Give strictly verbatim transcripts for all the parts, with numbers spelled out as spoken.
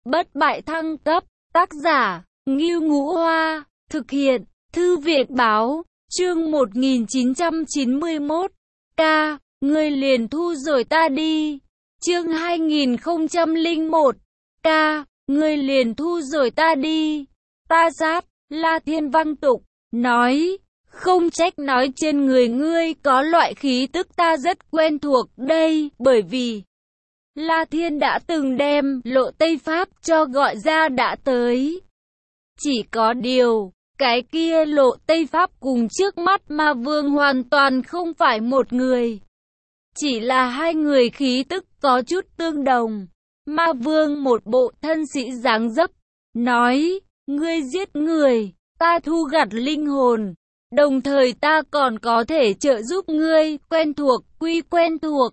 Bất bại thăng cấp, tác giả, Ngưu Ngũ Hoa, thực hiện, Thư viện Báo, chương một nghìn chín trăm chín mươi mốt, ca, ngươi liền thu rồi ta đi, chương hai nghìn không trăm lẻ một, ca, ngươi liền thu rồi ta đi, ta sát, La Thiên văng tục, nói, không trách nói trên người ngươi có loại khí tức ta rất quen thuộc đây, bởi vì La Thiên đã từng đem Lộ Tây Pháp cho gọi ra đã tới. Chỉ có điều, cái kia Lộ Tây Pháp cùng trước mắt Ma Vương hoàn toàn không phải một người. Chỉ là hai người khí tức có chút tương đồng. Ma Vương một bộ thân sĩ dáng dấp, nói, ngươi giết người, ta thu gặt linh hồn. Đồng thời ta còn có thể trợ giúp ngươi, quen thuộc, quy quen thuộc.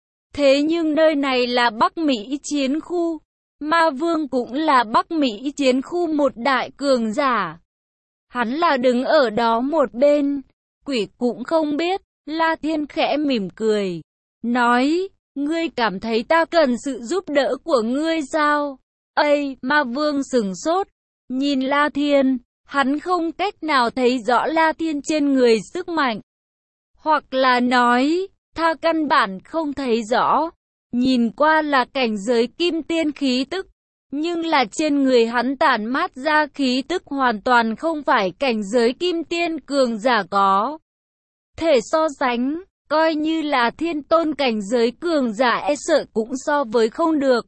Thế nhưng nơi này là Bắc Mỹ chiến khu. Ma Vương cũng là Bắc Mỹ chiến khu một đại cường giả. Hắn là đứng ở đó một bên. Quỷ cũng không biết. La Thiên khẽ mỉm cười. Nói, ngươi cảm thấy ta cần sự giúp đỡ của ngươi sao? Ây, Ma Vương sửng sốt. Nhìn La Thiên. Hắn không cách nào thấy rõ La Thiên trên người sức mạnh. Hoặc là nói, tha căn bản không thấy rõ. Nhìn qua là cảnh giới kim tiên khí tức. Nhưng là trên người hắn tản mát ra khí tức hoàn toàn không phải cảnh giới kim tiên cường giả có thể so sánh. Coi như là thiên tôn cảnh giới cường giả e sợ cũng so với không được.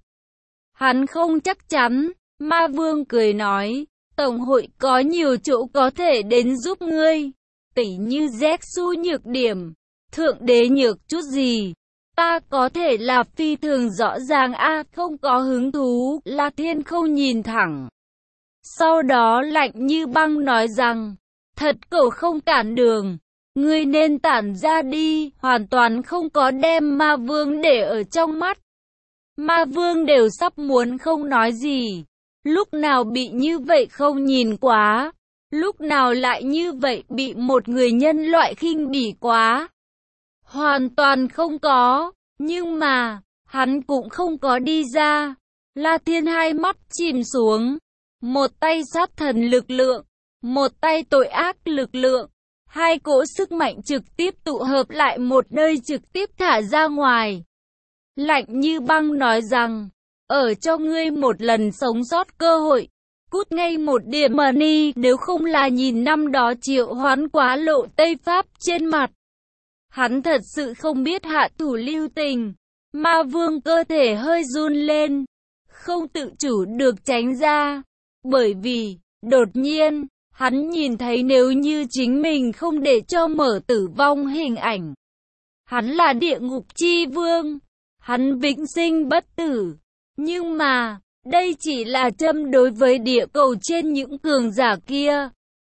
Hắn không chắc chắn. Ma Vương cười nói. Tổng hội có nhiều chỗ có thể đến giúp ngươi. Tỉ như Jetsu nhược điểm. Thượng đế nhược chút gì. Ta có thể là phi thường rõ ràng a à, không có hứng thú. La Thiên không nhìn thẳng. Sau đó lạnh như băng nói rằng. Thật cậu không cản đường. Ngươi nên tản ra đi. Hoàn toàn không có đem Ma Vương để ở trong mắt. Ma Vương đều sắp muốn không nói gì. Lúc nào bị như vậy không nhìn quá. Lúc nào lại như vậy bị một người nhân loại khinh bỉ quá. Hoàn toàn không có. Nhưng mà, hắn cũng không có đi ra. La Thiên hai mắt chìm xuống. Một tay sát thần lực lượng. Một tay tội ác lực lượng. Hai cỗ sức mạnh trực tiếp tụ hợp lại một nơi trực tiếp thả ra ngoài. Lạnh như băng nói rằng. Ở cho ngươi một lần sống sót cơ hội. Cút ngay một điểm mà đi. Nếu không là nhìn năm đó triệu hoán quá Lộ Tây Pháp trên mặt. Hắn thật sự không biết hạ thủ lưu tình. Ma Vương cơ thể hơi run lên. Không tự chủ được tránh ra. Bởi vì, đột nhiên, hắn nhìn thấy nếu như chính mình không để cho mở tử vong hình ảnh. Hắn là địa ngục chi vương. Hắn vĩnh sinh bất tử. Nhưng mà, đây chỉ là châm đối với địa cầu trên những cường giả kia.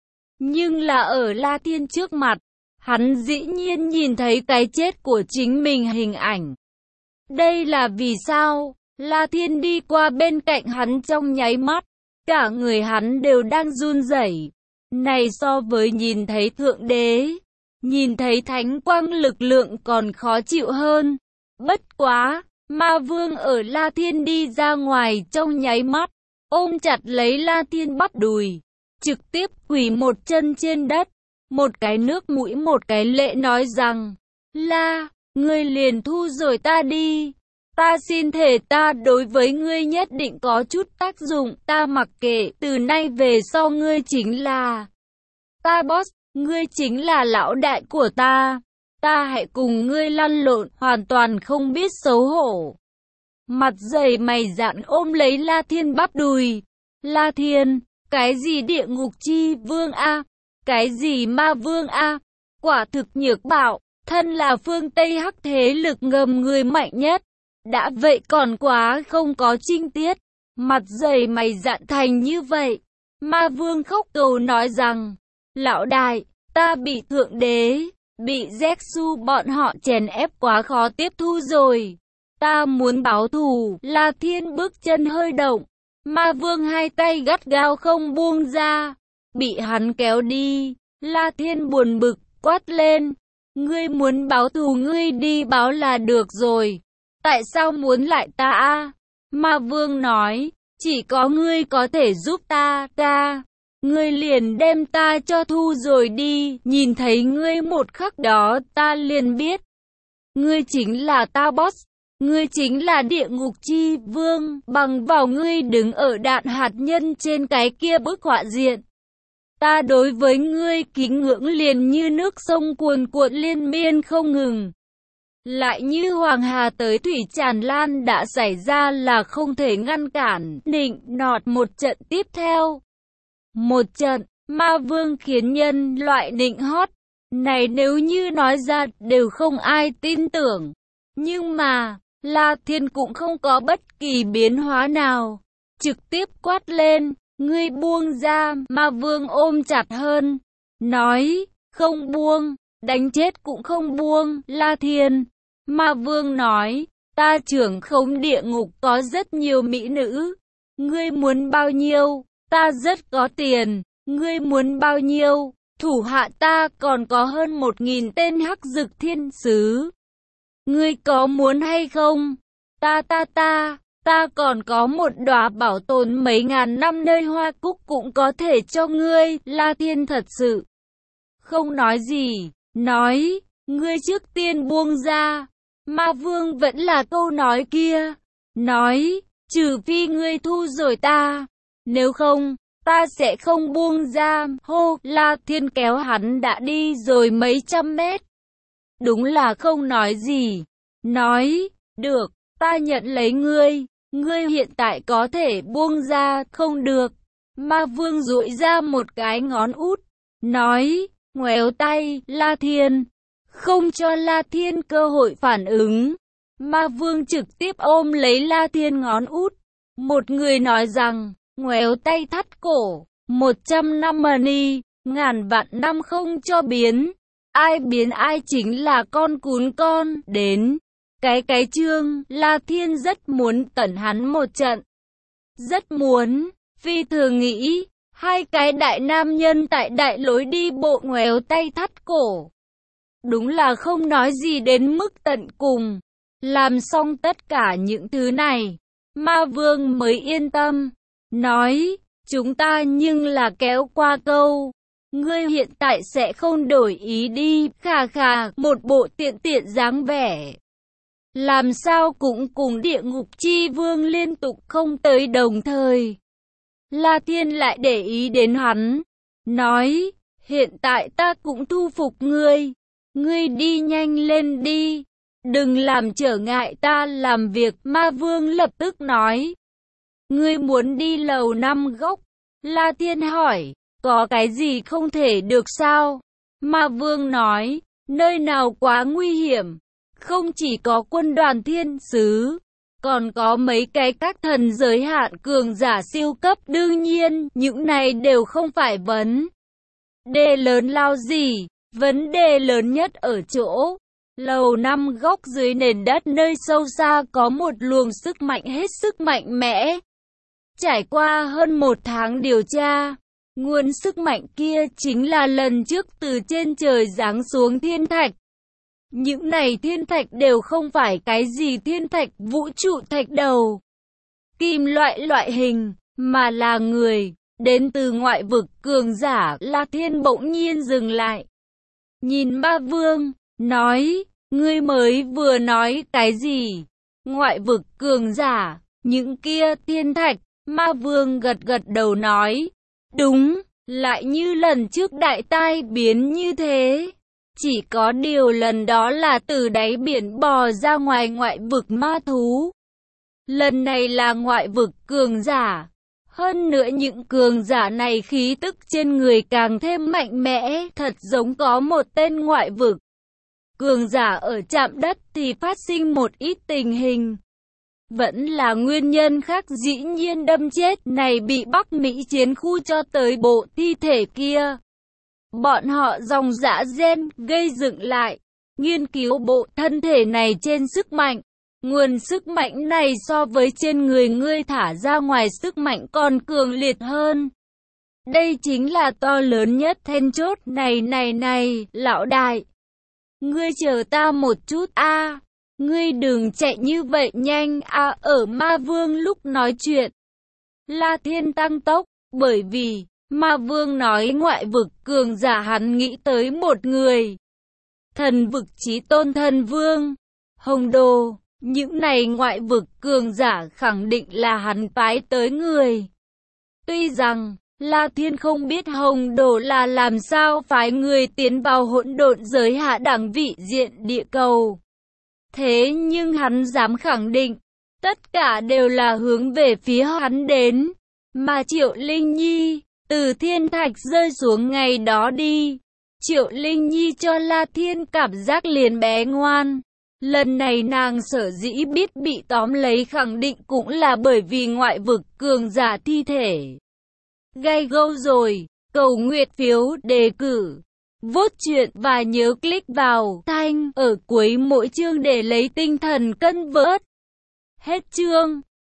Nhưng là ở La Thiên trước mặt, hắn dĩ nhiên nhìn thấy cái chết của chính mình hình ảnh. Đây là vì sao? La Thiên đi qua bên cạnh hắn trong nháy mắt, cả người hắn đều đang run rẩy. Này so với nhìn thấy Thượng Đế, nhìn thấy Thánh Quang lực lượng còn khó chịu hơn. Bất quá! Ma Vương ở La Thiên đi ra ngoài trong nháy mắt, ôm chặt lấy La Thiên bắp đùi, trực tiếp quỳ một chân trên đất, một cái nước mũi một cái lệ nói rằng, La, ngươi liền thu rồi ta đi, ta xin thề ta đối với ngươi nhất định có chút tác dụng, ta mặc kệ, từ nay về sau ngươi chính là ta boss, ngươi chính là lão đại của ta. Ta hãy cùng ngươi lăn lộn, hoàn toàn không biết xấu hổ. Mặt dày mày dạn ôm lấy La Thiên bắp đùi. La Thiên, cái gì địa ngục chi vương a? Cái gì ma vương a? Quả thực nhược bạo, thân là phương Tây Hắc thế lực ngầm người mạnh nhất. Đã vậy còn quá không có trinh tiết. Mặt dày mày dạn thành như vậy. Ma vương khóc cầu nói rằng, lão đại, ta bị thượng đế. Bị Jetsu bọn họ chèn ép quá khó tiếp thu rồi. Ta muốn báo thù. La Thiên bước chân hơi động. Ma Vương hai tay gắt gao không buông ra. Bị hắn kéo đi. La Thiên buồn bực, quát lên. Ngươi muốn báo thù ngươi đi báo là được rồi. Tại sao muốn lại ta a? Ma Vương nói. Chỉ có ngươi có thể giúp ta, ta. Ngươi liền đem ta cho thu rồi đi, nhìn thấy ngươi một khắc đó, ta liền biết. Ngươi chính là ta boss, ngươi chính là địa ngục chi vương, bằng vào ngươi đứng ở đạn hạt nhân trên cái kia bức họa diện. Ta đối với ngươi kính ngưỡng liền như nước sông cuồn cuộn liên miên không ngừng. Lại như hoàng hà tới thủy tràn lan đã xảy ra là không thể ngăn cản, nịnh nọt một trận tiếp theo. Một trận, ma vương khiến nhân loại nịnh hót. Này nếu như nói ra đều không ai tin tưởng. Nhưng mà, La Thiên cũng không có bất kỳ biến hóa nào. Trực tiếp quát lên, ngươi buông ra, ma vương ôm chặt hơn. Nói, không buông, đánh chết cũng không buông, La Thiên. Ma vương nói, ta trưởng khống địa ngục có rất nhiều mỹ nữ. Ngươi muốn bao nhiêu, ta rất có tiền, ngươi muốn bao nhiêu. Thủ hạ ta còn có hơn một nghìn tên hắc dực thiên sứ. Ngươi có muốn hay không? Ta ta ta, ta còn có một đóa bảo tồn mấy ngàn năm nơi hoa cúc cũng có thể cho ngươi. La Thiên thật sự không nói gì, nói, ngươi trước tiên buông ra. Ma vương vẫn là câu nói kia, nói, trừ phi ngươi thu rồi ta, nếu không, ta sẽ không buông ra. Hô, La Thiên kéo hắn đã đi rồi mấy trăm mét. Đúng là không nói gì. Nói, được, ta nhận lấy ngươi. Ngươi hiện tại có thể buông ra, không được. Ma vương duỗi ra một cái ngón út. Nói, ngoéo tay, La Thiên. Không cho La Thiên cơ hội phản ứng. Ma vương trực tiếp ôm lấy La Thiên ngón út. Một người nói rằng, ngoéo tay thắt cổ, một trăm năm money, ngàn vạn năm không cho biến. Ai biến ai chính là con cún con. Đến cái cái chương, La Thiên rất muốn tẩn hắn một trận. Rất muốn, phi thường nghĩ, hai cái đại nam nhân tại đại lối đi bộ ngoéo tay thắt cổ. Đúng là không nói gì đến mức tận cùng. Làm xong tất cả những thứ này, ma vương mới yên tâm. Nói, chúng ta nhưng là kéo qua câu. Ngươi hiện tại sẽ không đổi ý đi, khà khà, một bộ tiện tiện dáng vẻ. Làm sao cũng cùng địa ngục chi vương liên tục không tới đồng thời. La Thiên lại để ý đến hắn. Nói, hiện tại ta cũng thu phục ngươi. Ngươi đi nhanh lên đi. Đừng làm trở ngại ta làm việc. Ma vương lập tức nói. Ngươi muốn đi lầu năm góc? La Thiên hỏi, có cái gì không thể được sao? Ma vương nói, nơi nào quá nguy hiểm? Không chỉ có quân đoàn thiên sứ, còn có mấy cái các thần giới hạn cường giả siêu cấp. Đương nhiên, những này đều không phải vấn đề lớn lao gì. Vấn đề lớn nhất ở chỗ, lầu năm góc dưới nền đất nơi sâu xa có một luồng sức mạnh hết sức mạnh mẽ. Trải qua hơn một tháng điều tra, nguồn sức mạnh kia chính là lần trước từ trên trời giáng xuống thiên thạch. Những này thiên thạch đều không phải cái gì thiên thạch vũ trụ thạch đầu, kim loại loại hình, mà là người, đến từ ngoại vực cường giả. La Thiên bỗng nhiên dừng lại. Nhìn ma vương, nói, ngươi mới vừa nói cái gì? Ngoại vực cường giả, những kia thiên thạch. Ma vương gật gật đầu nói, đúng, lại như lần trước đại tai biến như thế. Chỉ có điều lần đó là từ đáy biển bò ra ngoài ngoại vực ma thú. Lần này là ngoại vực cường giả. Hơn nữa những cường giả này khí tức trên người càng thêm mạnh mẽ, thật giống có một tên ngoại vực cường giả ở chạm đất thì phát sinh một ít tình hình. Vẫn là nguyên nhân khác, dĩ nhiên đâm chết này bị Bắc Mỹ chiến khu cho tới bộ thi thể kia. Bọn họ dòng dã gen gây dựng lại, nghiên cứu bộ thân thể này trên sức mạnh. Nguồn sức mạnh này so với trên người ngươi thả ra ngoài sức mạnh còn cường liệt hơn. Đây chính là to lớn nhất then chốt. Này này này, lão đại. Ngươi chờ ta một chút a. À. Ngươi đừng chạy như vậy nhanh a. À, ở ma vương lúc nói chuyện, La Thiên tăng tốc, bởi vì, Ma Vương nói ngoại vực cường giả hắn nghĩ tới một người. Thần vực chí tôn thần vương, Hồng Đồ, những này ngoại vực cường giả khẳng định là hắn phái tới người. Tuy rằng, La Thiên không biết Hồng Đồ là làm sao phái người tiến vào hỗn độn giới hạ đẳng vị diện địa cầu. Thế nhưng hắn dám khẳng định, tất cả đều là hướng về phía hắn đến. Mà Triệu Linh Nhi, từ thiên thạch rơi xuống ngày đó đi, Triệu Linh Nhi cho La Thiên cảm giác liền bé ngoan. Lần này nàng sở dĩ biết bị tóm lấy khẳng định cũng là bởi vì ngoại vực cường giả thi thể. Gay go rồi, cầu nguyện phiếu đề cử, vote chuyện và nhớ click vào thanh ở cuối mỗi chương để lấy tinh thần cân vớt. Hết chương.